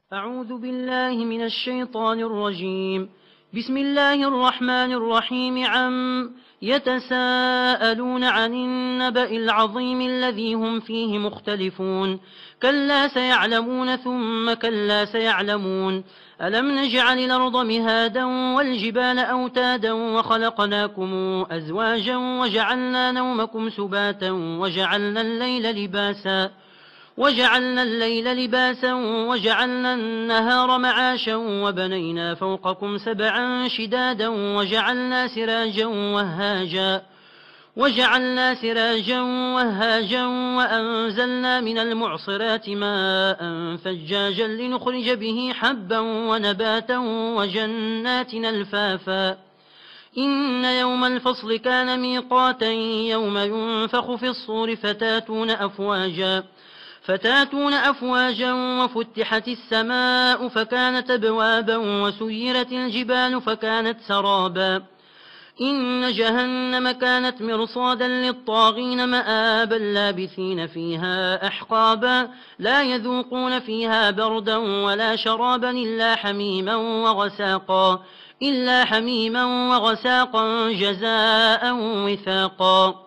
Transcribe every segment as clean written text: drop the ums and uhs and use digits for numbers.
أعوذ بالله من الشيطان الرجيم. بسم الله الرحمن الرحيم. يتساءلون عن النبأ العظيم الذي هم فيه مختلفون. كلا سيعلمون ثم كلا سيعلمون. ألم نجعل الأرض مهادا والجبال أوتادا وخلقناكم أزواجا وجعلنا نومكم سباتا وجعلنا الليل لباسا وجعلنا النهار معاشا وبنينا فوقكم سبعا شدادا وجعلنا سراجا وهاجا وأنزلنا من المعصرات ماء فجاجا لنخرج به حبا ونباتا وجنات ألفافا. إن يوم الفصل كان ميقاتا يوم ينفخ في الصور فتاتون أفواجا وفتحت السماء فكانت أبوابا وسيرت الجبال فكانت سرابا. إن جهنم كانت مرصادا للطاغين مآبا لابثين فيها أحقابا لا يذوقون فيها بردا ولا شرابا إلا حميما وغساقا جزاء وفاقا.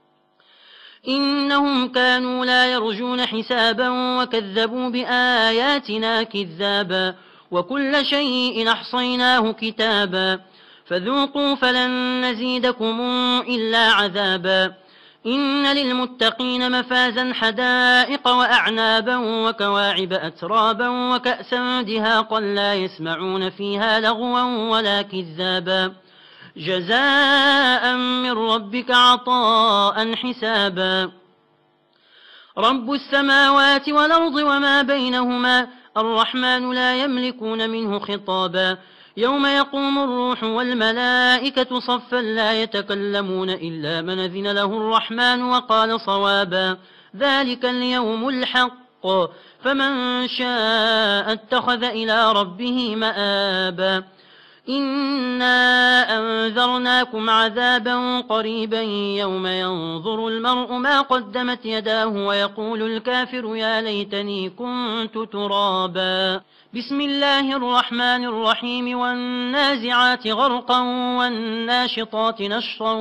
إنهم كانوا لا يرجون حسابا وكذبوا بآياتنا كذابا وكل شيء أحصيناه كتابا فذوقوا فلن نزيدكم إلا عذابا. إن للمتقين مفازا حدائق وأعنابا وكواعب أترابا وكأسا دهاقا لا يسمعون فيها لغوا ولا كذابا جزاء من ربك عطاء حسابا. رب السماوات والأرض وما بينهما الرحمن لا يملكون منه خطابا. يوم يقوم الروح والملائكة صفا لا يتكلمون إلا من أذن له الرحمن وقال صوابا. ذلك اليوم الحق فمن شاء اتخذ إلى ربه مآبا. إنا أنذرناكم عذابا قريبا يوم ينظر المرء ما قدمت يداه ويقول الكافر يا ليتني كنت ترابا. بسم الله الرحمن الرحيم. والنازعات غرقا والناشطات نشرا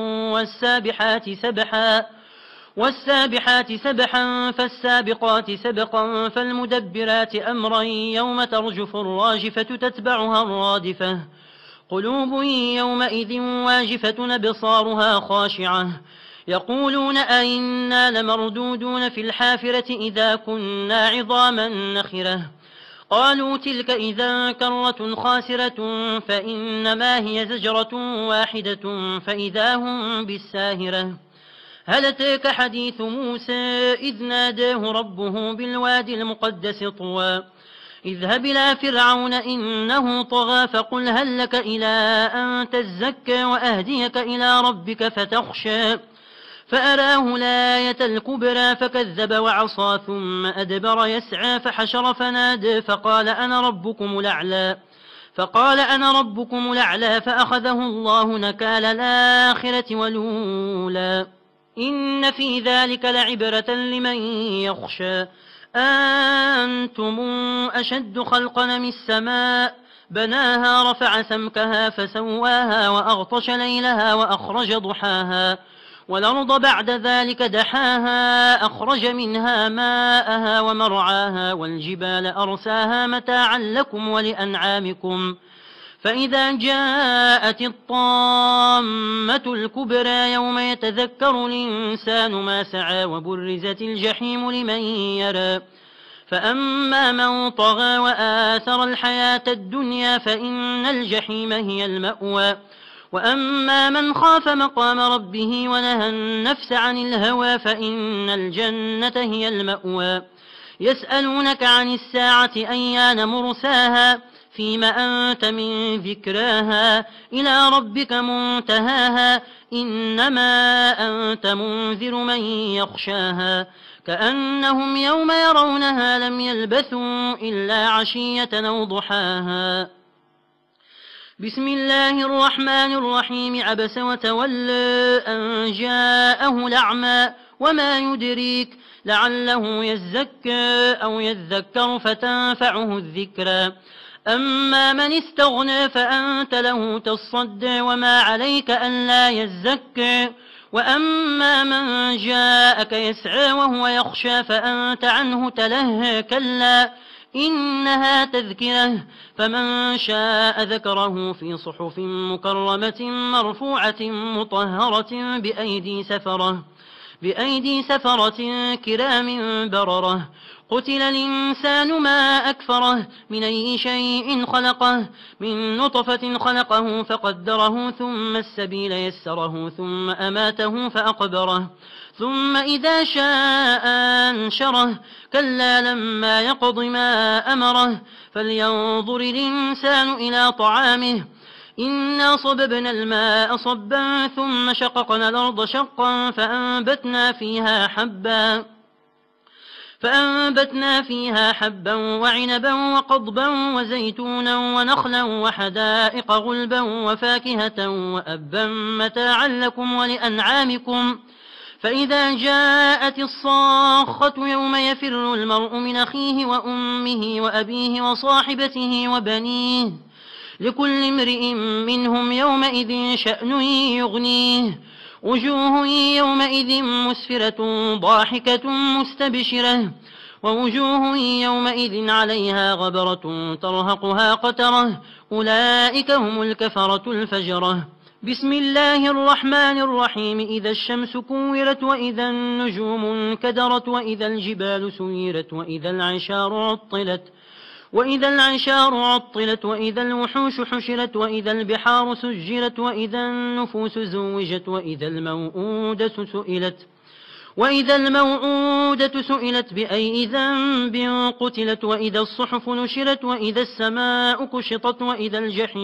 والسابحات سبحا فالسابقات سبقا فالمدبرات أمرا يوم ترجف الراجفة تتبعها الرادفة. قلوب يومئذ واجفة أبصارها خاشعة يقولون أئنا لمردودون في الحافرة إذا كنا عظاما نخرة. قالوا تلك إذا كرة خاسرة فإنما هي زجرة واحدة فإذا هم بالساهرة. هل أتاك حديث موسى إذ ناداه ربه بالوادي المقدس طوى اذهب إلى فرعون إنه طغى فقل هل لك إلى أن تزكى وأهديك إلى ربك فتخشى. فأراه الآية الكبرى فكذب وعصى ثم أدبر يسعى فحشر فنادى فقال أنا ربكم الأعلى فأخذه الله نكال الآخرة والأولى. إن في ذلك لعبرة لمن يخشى. أنتم أشد خلقا من السماء بناها رفع سمكها فسواها وأغطش ليلها وأخرج ضحاها والأرض بعد ذلك دحاها أخرج منها ماءها ومرعاها والجبال أرساها متاعا لكم ولأنعامكم. فإذا جاءت الطامة الكبرى يوم يتذكر الإنسان ما سعى وبرزت الجحيم لمن يرى. فأما من طغى وآثر الحياة الدنيا فإن الجحيم هي المأوى. وأما من خاف مقام ربه ونهى النفس عن الهوى فإن الجنة هي المأوى. يسألونك عن الساعة أيان مرساها فيما أنت من ذكراها إلى ربك منتهاها إنما أنت منذر من يخشاها كأنهم يوم يرونها لم يلبثوا إلا عشية أو ضحاها. بسم الله الرحمن الرحيم. عبس وتولى أن جاءه الأعمى وما يدريك لعله يزكى أو يذكر فتنفعه الذكرى. أما من استغنى فأنت له تصدى وما عليك ألا يزكى. وأما من جاءك يسعى وهو يخشى فأنت عنه تلهى. كلا إنها تذكرة فمن شاء ذكره في صحف مكرمة مرفوعة مطهرة بأيدي سفرة كرام بررة. قتل الإنسان ما أكفره من أي شيء خلقه من نطفة خلقه فقدره ثم السبيل يسره ثم أماته فأقبره ثم إذا شاء أنشره. كلا لما يقض ما أمره فلينظر الإنسان إلى طعامه إنا صببنا الماء صبا ثم شققنا الأرض شقا فأنبتنا فيها حبا وعنبا وقضبا وزيتونا ونخلا وحدائق غلبا وفاكهة وأبا متاعا لكم ولأنعامكم. فإذا جاءت الصاخة يوم يفر المرء من أخيه وأمه وأبيه وصاحبته وبنيه لكل امرئ منهم يومئذ شأن يغنيه. وجوه يومئذ مسفرة ضاحكة مستبشرة ووجوه يومئذ عليها غبرة ترهقها قترة أولئك هم الكفرة الفجرة. بسم الله الرحمن الرحيم إذا الشمس كورت وإذا النجوم انكدرت وإذا الجبال سيرت وإذا العشار عطلت وإذا الوحوش حشرت وإذا البحار سجرت وإذا النفوس زوجت وإذا الموءودة سئلت بأي ذنب قتلت وإذا الصحف نشرت وإذا السماء كشطت وإذا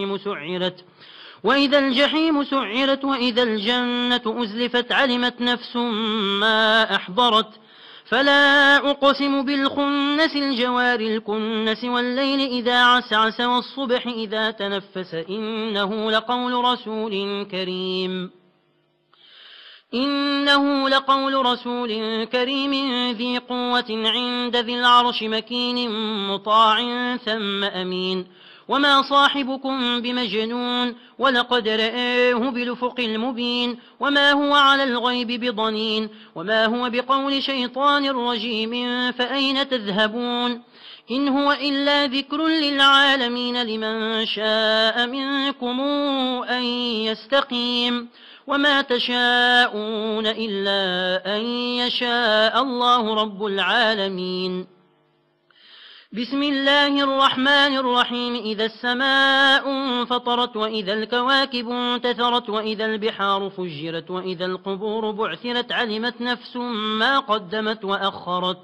الجحيم سعرت وإذا الجنة أزلفت علمت نفس ما أحضرت. فلا أقسم بالخنس الجوار الكنس والليل إذا عسعس والصبح إذا تنفس إنه لقول رسول كريم ذي قوة عند ذي العرش مكين مطاع ثم أمين. وما صاحبكم بمجنون ولقد رآه بالأفق المبين وما هو على الغيب بضنين وما هو بقول شيطان رجيم فأين تذهبون إن هو إلا ذكر للعالمين لمن شاء منكم أن يستقيم وما تشاءون إلا أن يشاء الله رب العالمين. بسم الله الرحمن الرحيم إذا السماء انفطرت وإذا الكواكب انتثرت وإذا البحار فجرت وإذا القبور بعثرت علمت نفس ما قدمت وأخرت.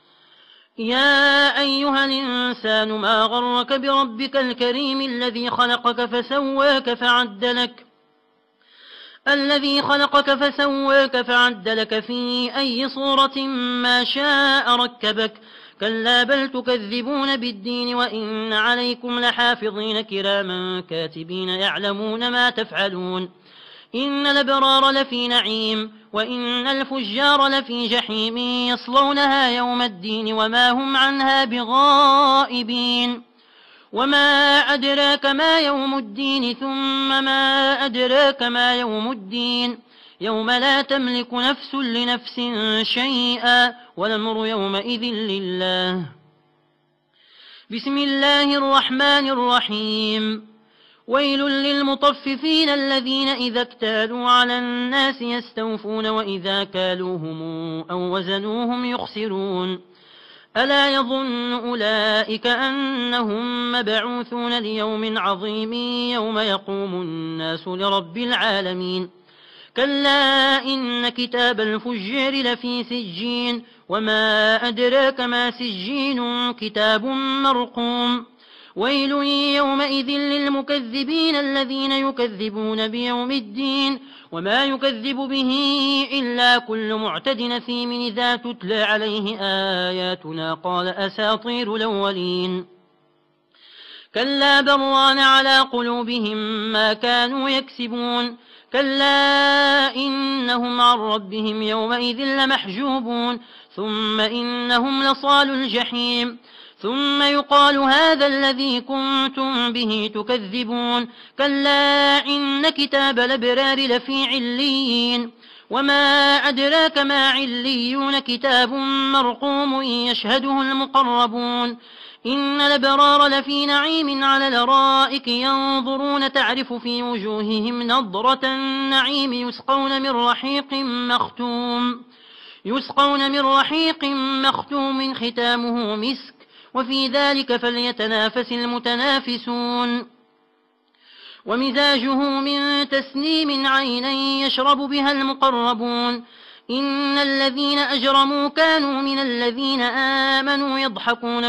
يا أيها الإنسان ما غرك بربك الكريم الذي خلقك فسواك في أي صورة ما شاء ركبك. كلا بل تكذبون بالدين وإن عليكم لحافظين كراما كاتبين يعلمون ما تفعلون. إن الأبرار لفي نعيم وإن الفجار لفي جحيم يصلونها يوم الدين وما هم عنها بغائبين. وما أدراك ما يوم الدين ثم ما أدراك ما يوم الدين يوم لا تملك نفس لنفس شيئا والأمر يومئذ لله. بسم الله الرحمن الرحيم ويل للمطففين الذين إذا اكتالوا على الناس يستوفون وإذا كالوهم أو وزنوهم يخسرون. ألا يظن أولئك أنهم مبعوثون ليوم عظيم يوم يقوم الناس لرب العالمين. كلا إن كتاب الفجار لفي سجين وما أدراك ما سجين كتاب مرقوم. ويل يومئذ للمكذبين الذين يكذبون بيوم الدين وما يكذب به إلا كل معتد نثيم إذا تتلى عليه آياتنا قال أساطير الأولين. كلا بران على قلوبهم ما كانوا يكسبون. كلا إنهم عن ربهم يومئذ لمحجوبون ثم إنهم لصالوا الجحيم ثم يقال هذا الذي كنتم به تكذبون كلا إن كتاب الأبرار لفي عليين وما أدراك ما عليون كتاب مرقوم يشهده المقربون إن الأبرار لفي نعيم على الأرائك ينظرون تعرف في وجوههم نضرة النعيم يسقون من رحيق مختوم ختامه مسك وفي ذلك فليتنافس المتنافسون ومزاجه من تسنيم عينا يشرب بها المقربون إن الذين أجرموا كانوا من الذين آمنوا يضحكون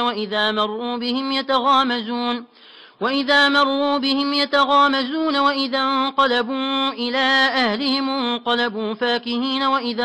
وإذا مروا بهم يتغامزون وإذا انقلبوا إلى أهلهم انقلبوا فاكهين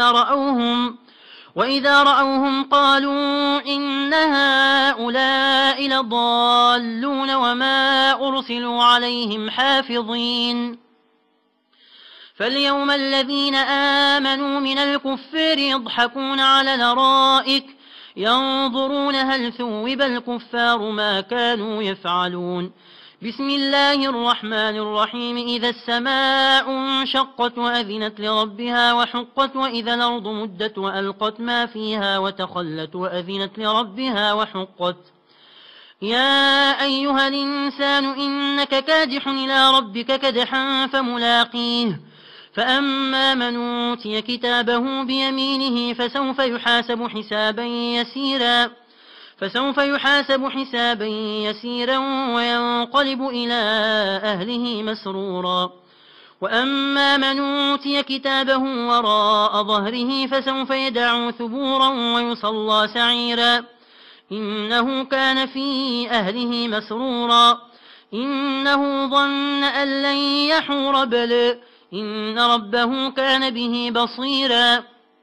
وإذا رأوهم قالوا إن هؤلاء لضالون وما أرسلوا عليهم حافظين فاليوم الذين آمنوا من الكفار يضحكون على الأرائك ينظرون هل ثوب الكفار ما كانوا يفعلون بسم الله الرحمن الرحيم إذا السماء انشقت وأذنت لربها وحقت وإذا الأرض مدت وألقت ما فيها وتخلت وأذنت لربها وحقت يا أيها الإنسان إنك كادح إلى ربك كدحا فملاقيه فأما من أوتي كتابه بيمينه فسوف يحاسب حسابا يسيرا وينقلب إلى أهله مسرورا وأما من أوتي كتابه وراء ظهره فسوف يدعو ثبورا ويصلى سعيرا إنه كان في أهله مسرورا إنه ظن أن لن يحور بل إن ربه كان به بصيرا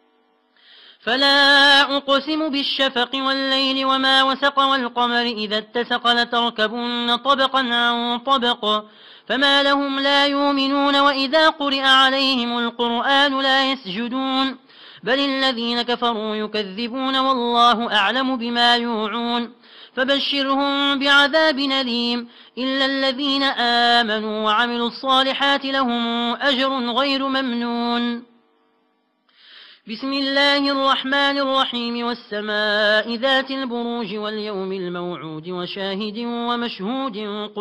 فلا أقسم بالشفق والليل وما وسق والقمر إذا اتسق لتركبن طبقا عن طبق فما لهم لا يؤمنون وإذا قرئ عليهم القرآن لا يسجدون بل الذين كفروا يكذبون والله أعلم بما يوعون فبشرهم بعذاب أليم إلا الذين آمنوا وعملوا الصالحات لهم أجر غير ممنون بسم الله الرحمن الرحيم والسماء ذات البروج واليوم الموعود وشاهد ومشهود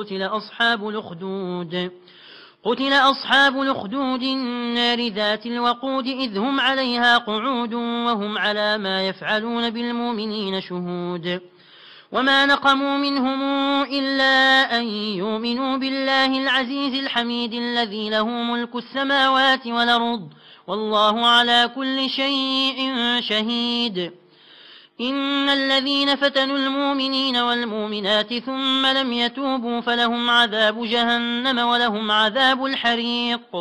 قتل أصحاب الأخدود النار ذات الوقود إذ هم عليها قعود وهم على ما يفعلون بالمؤمنين شهود وما نقموا منهم إلا أن يؤمنوا بالله العزيز الحميد الذي له ملك السماوات والأرض والله على كل شيء شهيد إن الذين فتنوا المؤمنين والمؤمنات ثم لم يتوبوا فلهم عذاب جهنم ولهم عذاب الحريق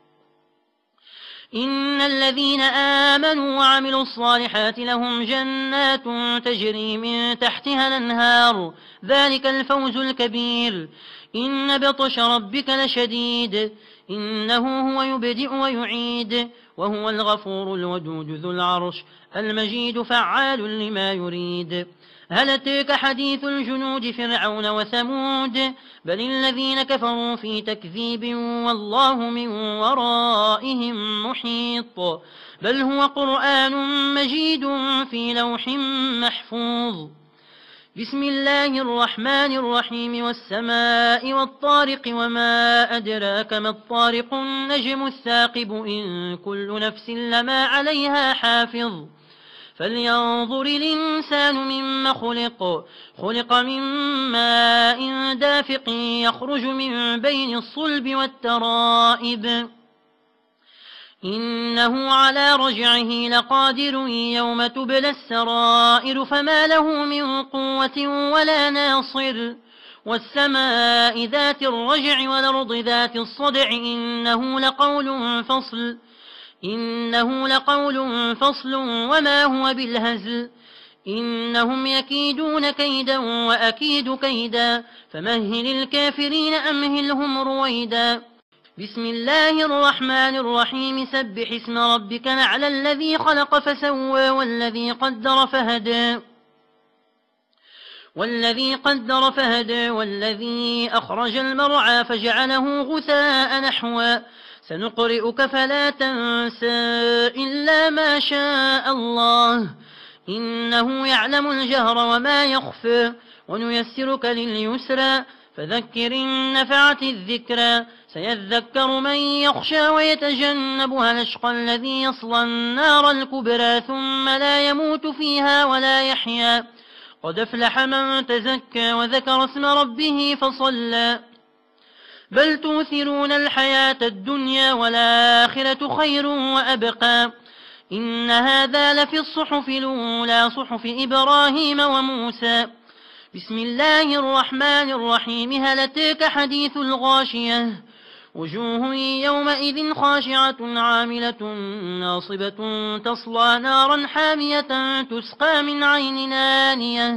إن الذين آمنوا وعملوا الصالحات لهم جنات تجري من تحتها الأنهار ذلك الفوز الكبير إن بطش ربك لشديد إنه هو يبدئ ويعيد وهو الغفور الودود ذو العرش المجيد فعال لما يريد هل أتاك حديث الجنود فرعون وثمود بل الذين كفروا في تكذيب والله من ورائهم محيط بل هو قرآن مجيد في لوح محفوظ بسم الله الرحمن الرحيم والسماء والطارق وما أدراك ما الطارق النجم الثاقب إن كل نفس لما عليها حافظ فلينظر الإنسان مما خلق من ماء دافق يخرج من بين الصلب والترائب إنه على رجعه لقادر يوم تبلى السرائر فما له من قوة ولا ناصر والسماء ذات الرجع والأرض ذات الصدع إنه لقول فصل وما هو بالهزل إنهم يكيدون كيدا وأكيد كيدا فمهل الكافرين أمهلهم رويدا بسم الله الرحمن الرحيم سبح اسم ربك الأعلى الذي خلق فسوى والذي قدر فهدى والذي أخرج المرعى فجعله غثاء نحوا سنقرئك فلا تنسى إلا ما شاء الله إنه يعلم الجهر وما يخفى ونيسرك لليسرى فذكر إن نفعت الذكرى سيذكر من يخشى ويتجنبها الأشقى الذي يصلى النار الكبرى ثم لا يموت فيها ولا يحيا قد أفلح من تزكى وذكر اسم ربه فصلى بل توثرون الحياة الدنيا والآخرة خير وأبقى إن هذا لفي الصحف الأولى صحف إبراهيم وموسى بسم الله الرحمن الرحيم هل أتاك حديث الغاشية وجوه يومئذ خاشعة عاملة ناصبة تصلى نارا حامية تسقى من عين آنية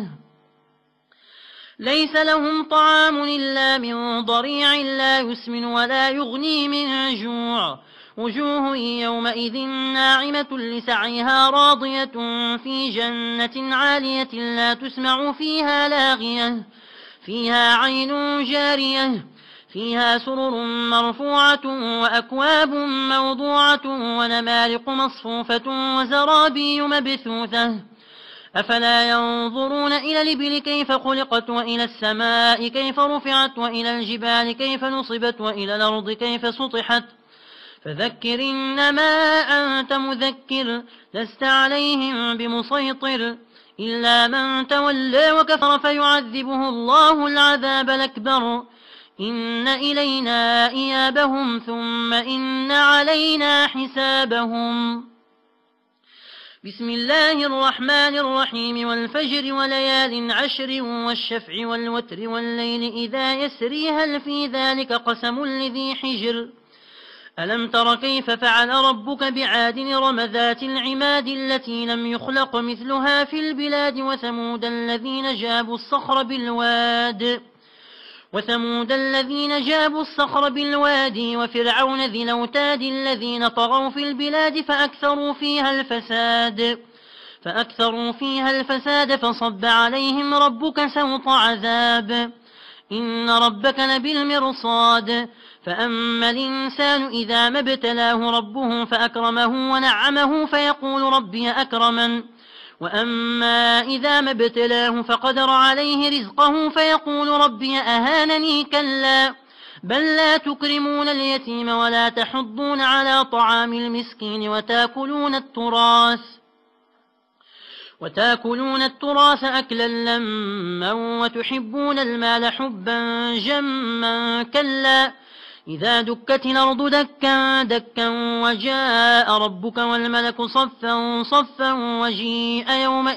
ليس لهم طعام إلا من ضريع لا يسمن ولا يغني من جوع وجوه يومئذ ناعمة لسعيها راضية في جنة عالية لا تسمع فيها لاغية فيها عين جارية فيها سرر مرفوعة وأكواب موضوعة ونمارق مصفوفة وزرابي مبثوثة أفلا ينظرون إلى الإبل كيف خلقت وإلى السماء كيف رفعت وإلى الجبال كيف نصبت وإلى الأرض كيف سطحت فذكر إنما أنت مذكر لست عليهم بمسيطر إلا من تولى وكفر فيعذبه الله العذاب الأكبر إن إلينا إيابهم ثم إن علينا حسابهم بسم الله الرحمن الرحيم والفجر وليال عشر والشفع والوتر والليل إذا يسري هل في ذلك قسم لذي حجر ألم تر كيف فعل ربك بعاد إرم ذات العماد التي لم يخلق مثلها في البلاد وثمود الذين جابوا الصخر بالوادي وفرعون ذي الأوتاد الذين طغوا في البلاد فأكثروا فيها الفساد فصب عليهم ربك سوط عذاب إن ربك لبالمرصاد فأما الإنسان إذا ما ابتلاه ربه فأكرمه ونعمه فيقول ربي أكرمن وأما إذا ما ابتلاه فقدر عليه رزقه فيقول ربي أهانني كلا بل لا تكرمون اليتيم ولا تحضون على طعام المسكين وتاكلون التراث أكلا لما وتحبون المال حبا جما كلا إذا دكت الأرض دكا دكا وجاء ربك والملك صفا صفا وجيء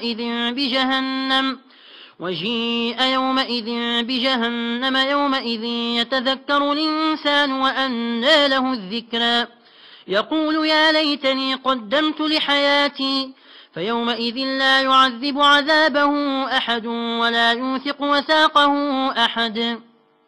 يومئذ بجهنم يومئذ يتذكر الإنسان وأنى له الذكرى يقول يا ليتني قدمت لحياتي فيومئذ لا يعذب عذابه أحد ولا يوثق وثاقه أحد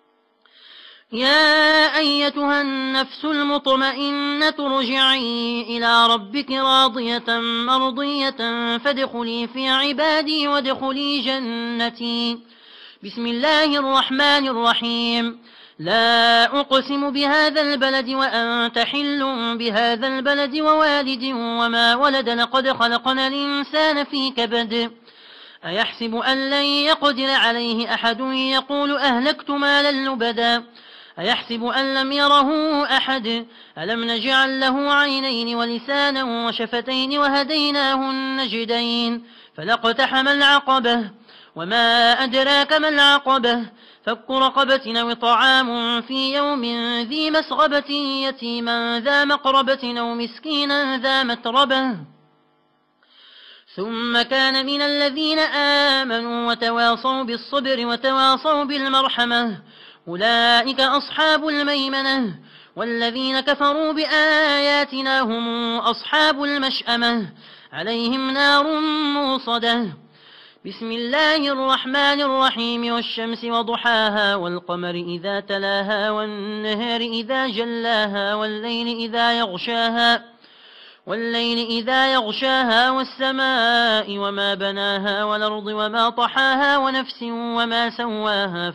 يا أيتها النفس المطمئنة ارجعي إلى ربك راضية مرضية فادخلي في عبادي وادخلي جنتي بسم الله الرحمن الرحيم لا أقسم بهذا البلد وأنت حل بهذا البلد ووالد وما ولد لقد خلقنا الإنسان في كبد أيحسب أن لن يقدر عليه أحد يقول أهلكت مالا لبدا أيحسب أن لم يره أحد ألم نجعل له عينين ولسانا وشفتين وهديناه النجدين فلاقتحم العقبة وما أدراك ما العقبة فك رقبة أو طعام في يوم ذي مسغبة يتيما ذا مقربة أو مسكينا ذا متربة ثم كان من الذين آمنوا وتواصوا بالصبر وتواصوا بالمرحمة أولئك أصحاب الميمنة والذين كفروا بآياتنا هم أصحاب المشأمة عليهم نار موصدة بسم الله الرحمن الرحيم والشمس وضحاها والقمر إذا تلاها والنهار إذا جلاها والليل إذا يغشاها والسماء وما بناها والأرض وما طحاها ونفس وما سواها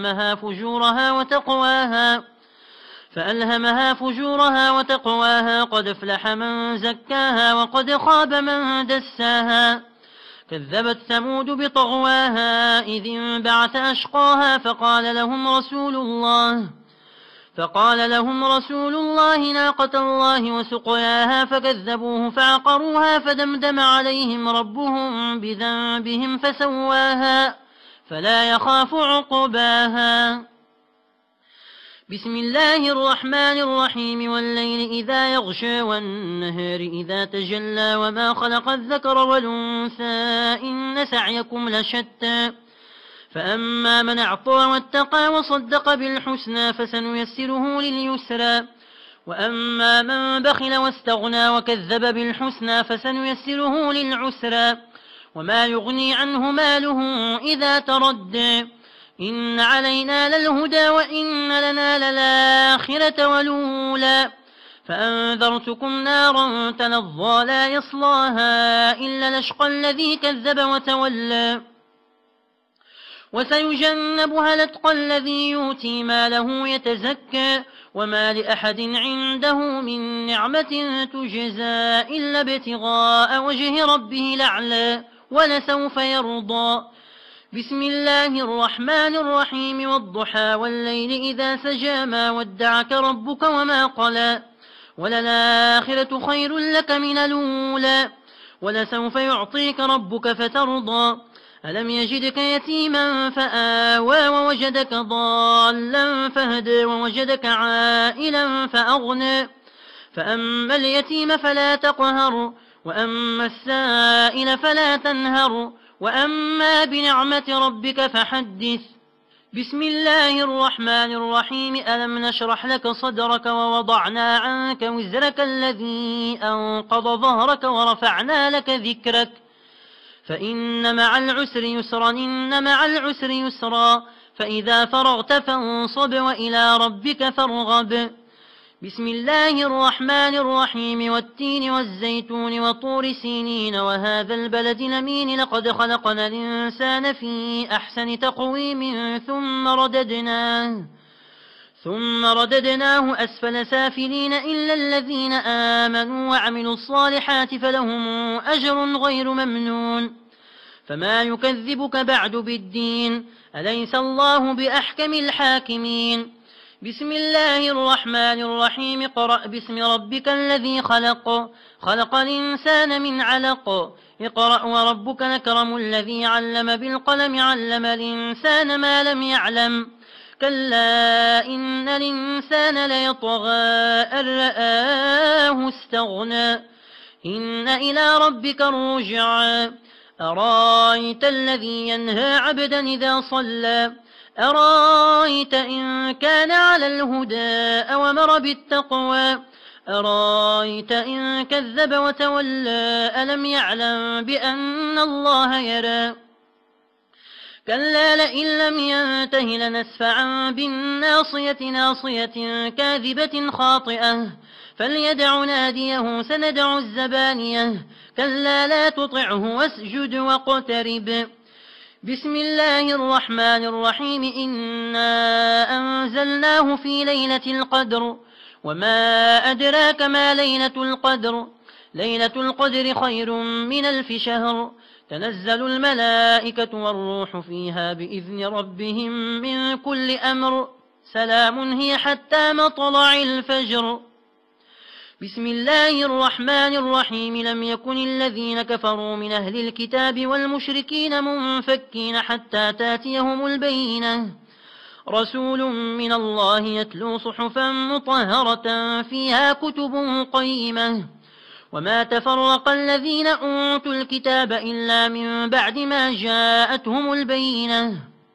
فألهمها فجورها وتقواها قد افلح من زكاها وقد خاب من دساها كذبت ثمود بطغواها إذ انبعث أشقاها فقال لهم رسول الله ناقة الله وسقياها فكذبوه فعقروها فدمدم عليهم ربهم بذنبهم فسواها فلا يخاف عقباها بسم الله الرحمن الرحيم والليل إذا يغشى والنهار إذا تجلى وما خلق الذكر والأنثى إن سعيكم لشتى فأما من أعطى واتقى وصدق بالحسنى فسنيسره لليسرى وأما من بخل واستغنى وكذب بالحسنى فسنيسره للعسرى وما يغني عنه ماله إذا تردى إن علينا للهدى وإن لنا للآخرة والأولى فأنذرتكم نارا تلظى لا يصلاها إلا الأشقى الذي كذب وتولى وسيجنبها الأتقى الذي يؤتي ماله يتزكى وما لأحد عنده من نعمة تجزى إلا ابتغاء وجه ربه الأعلى ولسوف يرضى بسم الله الرحمن الرحيم والضحى والليل إذا سجى ما ودعك ربك وما قلى وللآخرة خير لك من الأولى ولسوف يعطيك ربك فترضى ألم يجدك يتيما فآوى ووجدك ضالا فهدى ووجدك عائلا فأغنى فأما اليتيم فلا تقهر وأما السائل فلا تنهر وأما بنعمة ربك فحدث بسم الله الرحمن الرحيم ألم نشرح لك صدرك ووضعنا عنك وزرك الذي أنقض ظهرك ورفعنا لك ذكرك فإن مع العسر يسرا إن مع العسر يسرا فإذا فرغت فانصب وإلى ربك فارغب بسم الله الرحمن الرحيم والتين والزيتون وطور سينين وهذا البلد الأمين لقد خلقنا الإنسان في أحسن تقويم ثم رددناه أسفل سافلين إلا الذين آمنوا وعملوا الصالحات فلهم أجر غير ممنون فما يكذبك بعد بالدين أليس الله بأحكم الحاكمين بسم الله الرحمن الرحيم اقرأ باسم ربك الذي خلق الإنسان من علق اقرأ وربك الأكرم الذي علم بالقلم علم الإنسان ما لم يعلم كلا إن الإنسان ليطغى أن رآه استغنى إن إلى ربك الرجعى أرايت الذي ينهى عبدا إذا صلى أرايت إن كان على الهدى أو أمر بالتقوى أرايت إن كذب وتولى ألم يعلم بأن الله يرى كلا لئن لم ينته لنسفعا بالناصية ناصية كاذبة خاطئة فليدع ناديه سندع الزبانية كلا لا تطعه واسجد واقترب بسم الله الرحمن الرحيم إنا أنزلناه في ليلة القدر وما أدراك ما ليلة القدر ليلة القدر خير من 1000 شهر تنزل الملائكة والروح فيها بإذن ربهم من كل أمر سلام هي حتى مطلع الفجر بسم الله الرحمن الرحيم لم يكن الذين كفروا من أهل الكتاب والمشركين منفكين حتى تاتيهم البينة رسول من الله يتلو صحفا مطهرة فيها كتب قيمة وما تفرق الذين أوتوا الكتاب إلا من بعد ما جاءتهم البينة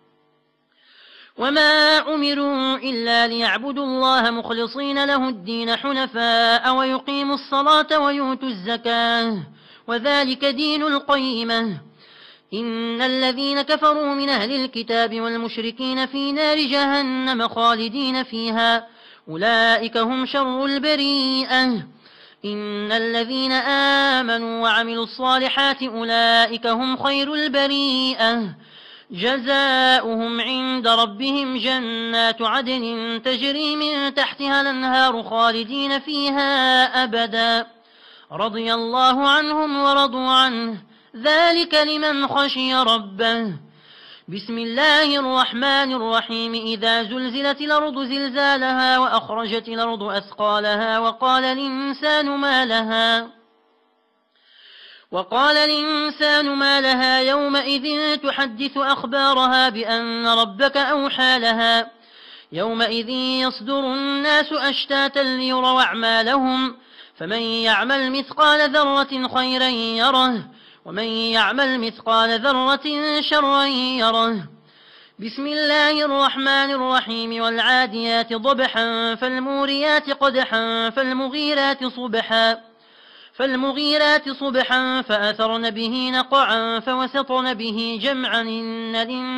وما أمروا إلا ليعبدوا الله مخلصين له الدين حنفاء ويقيموا الصلاة ويؤتوا الزكاة وذلك دين القيمة إن الذين كفروا من أهل الكتاب والمشركين في نار جهنم خالدين فيها أولئك هم شر البريئة. إن الذين آمنوا وعملوا الصالحات أولئك هم خير البريئة. جزاؤهم عند ربهم جنات عدن تجري من تحتها الأنهار خالدين فيها أبدا رضي الله عنهم ورضوا عنه ذلك لمن خشي ربه. بسم الله الرحمن الرحيم إذا زلزلت الأرض زلزالها وأخرجت الأرض أثقالها وقال الإنسان ما لها يومئذ تحدث أخبارها بأن ربك أوحى لها يومئذ يصدر الناس أشتاتا ليروا أعمالهم فمن يعمل مثقال ذرة خيرا يره ومن يعمل مثقال ذرة شرا يره. بسم الله الرحمن الرحيم والعاديات ضبحا فالموريات قدحا فالمغيرات صبحا فأثرن به نقعا فوسطن به جمعا إن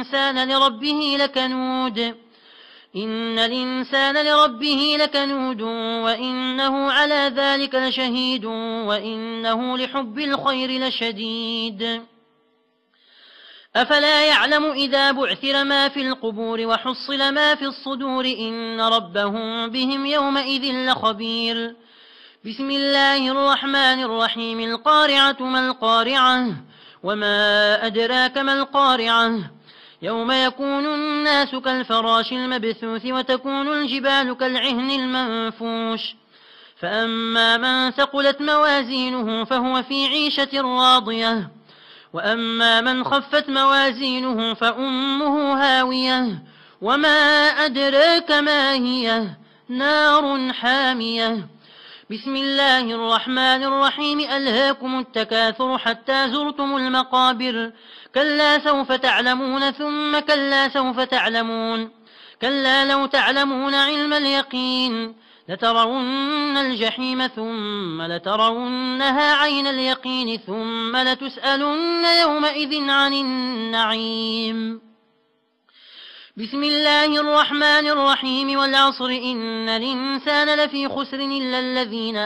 الإنسان لربه لكنود وإنه على ذلك لشهيد وإنه لحب الخير لشديد. أفلا يعلم إذا بعثر ما في القبور وحصل ما في الصدور إن ربهم بهم يومئذ لخبير. بسم الله الرحمن الرحيم القارعة ما القارعة وما أدراك ما القارعة يوم يكون الناس كالفراش المبثوث وتكون الجبال كالعهن المنفوش فأما من ثقلت موازينه فهو في عيشة راضية وأما من خفت موازينه فأمه هاوية وما أدراك ما هي نار حامية. بسم الله الرحمن الرحيم ألهاكم التكاثر حتى زرتم المقابر كلا سوف تعلمون ثم كلا سوف تعلمون كلا لو تعلمون علم اليقين لترون الجحيم ثم لترونها عين اليقين ثم لتسألن يومئذ عن النعيم. بسم الله الرحمن الرحيم والعصر إن الإنسان لفي خسر إلا الذين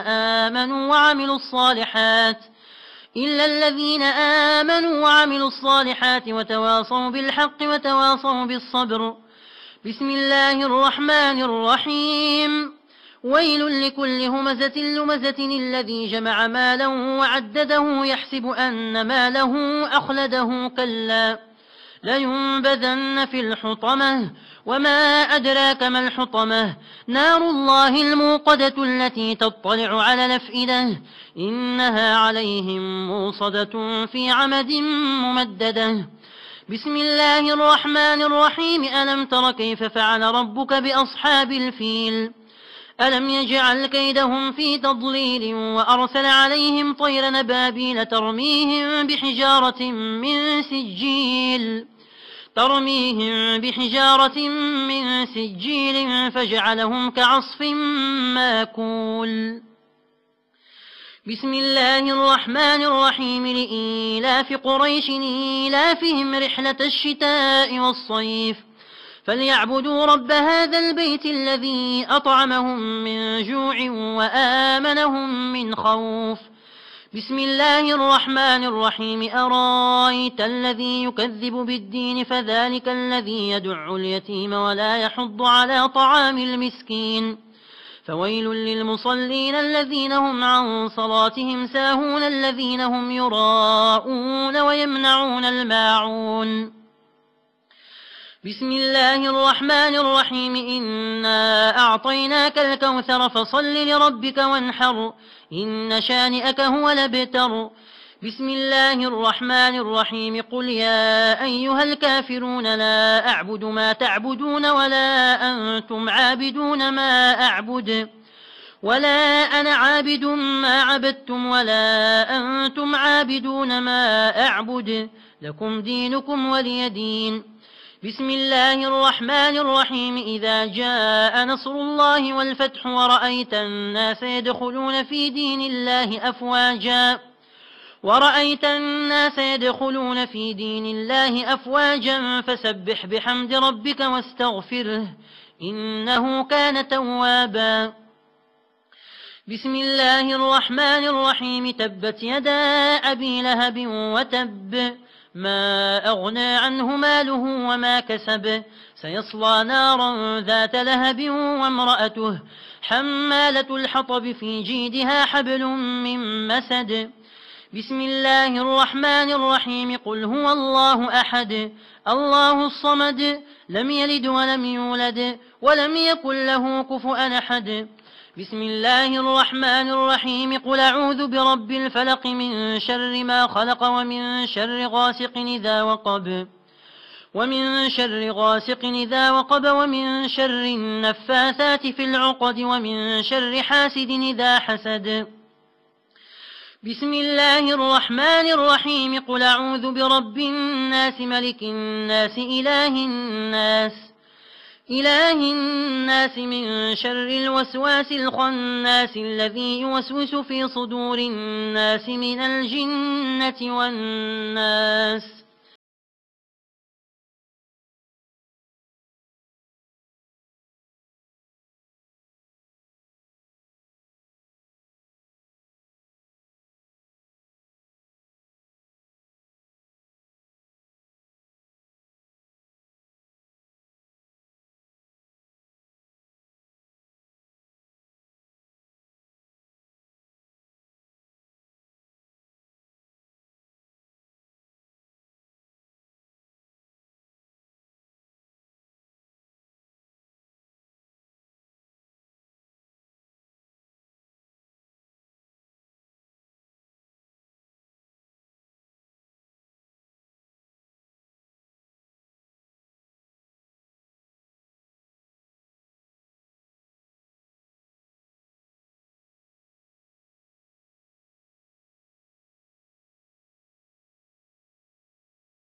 آمنوا وعملوا الصالحات وتواصوا بالحق وتواصوا بالصبر. بسم الله الرحمن الرحيم ويل لكل همزة لمزة الذي جمع مالا وعدده يحسب أن ماله أخلده كلا لينبذن في الحطمة وما أدراك ما الحطمة نار الله الموقدة التي تطلع على الأفئدة إنها عليهم موصدة في عمد ممددة. بسم الله الرحمن الرحيم ألم تر كيف فعل ربك بأصحاب الفيل ألم يجعل كيدهم في تضليل وأرسل عليهم طير نبابيل ترميهم بحجارة من سجيل فجعلهم كعصف ماكول. بسم الله الرحمن الرحيم لإيلاف قريش إيلافهم رحلة الشتاء والصيف فليعبدوا رب هذا البيت الذي أطعمهم من جوع وآمنهم من خوف. بسم الله الرحمن الرحيم أرايت الذي يكذب بالدين فذلك الذي يدع اليتيم ولا يحض على طعام المسكين فويل للمصلين الذين هم عن صلاتهم ساهون الذين هم يراءون ويمنعون الماعون. بسم الله الرحمن الرحيم إنا أعطيناك الكوثر فصل لربك وانحر إن شانئك هو الأبتر. بسم الله الرحمن الرحيم قل يا أيها الكافرون لا أعبد ما تعبدون ولا أنتم عابدون ما أعبد ولا أنا عابد ما عبدتم ولا أنتم عابدون ما أعبد لكم دينكم ولي دين. بسم الله الرحمن الرحيم إذا جاء نصر الله والفتح ورأيت الناس يدخلون في دين الله أفواجا ورأيت الناس يدخلون في دين الله أفواجا فسبح بحمد ربك واستغفره إنه كان توابا. بسم الله الرحمن الرحيم. تبت يدا أبي لهب وتب ما أغنى عنه ماله وما كسب سيصلى نارا ذات لهب وامرأته حمالة الحطب في جيدها حبل من مسد. بسم الله الرحمن الرحيم. قل هو الله أحد الله الصمد لم يلد ولم يولد ولم يكن له كفؤا أحد. بسم الله الرحمن الرحيم. قل أعوذ برب الفلق من شر ما خلق ومن شر غاسق إذا وقب ومن شر النفاثات في العقد ومن شر حاسد إذا حسد. بسم الله الرحمن الرحيم. قل أعوذ برب الناس ملك الناس إله الناس من شر الوسواس الخناس الذي يوسوس في صدور الناس من الجنة والناس.